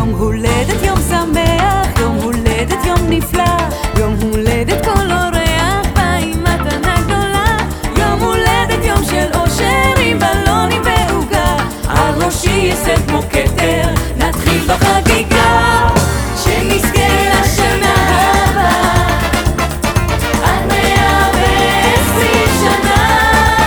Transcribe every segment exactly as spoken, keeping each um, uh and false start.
יום הולדת יום שמח, יום הולדת יום נפלא, יום הולדת כל אורח בא עם מתנה גדולה. יום הולדת יום של אושר עם בלונים ועוגה, על ראשי יסד כמו כתר, נתחיל בחגיגה, שנזכה לשנה הבאה עד מאה ועשרים שנה,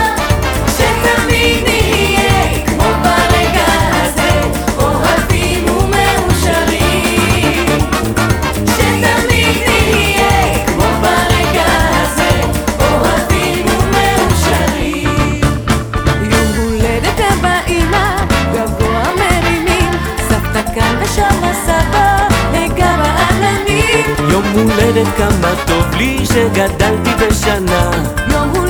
שתמיד נהיה כמו ברגע הזה, אוהבים ומאושרים. שתמיד נהיה כמו ברגע הזה, אוהבים ומאושרים. יום הולדת אבא אמא גבוה מרימים, סבתא כאן ושם הסבא נגע בעננים. יום הולדת כמה טוב לי שגדלתי בשנה, יום הולדת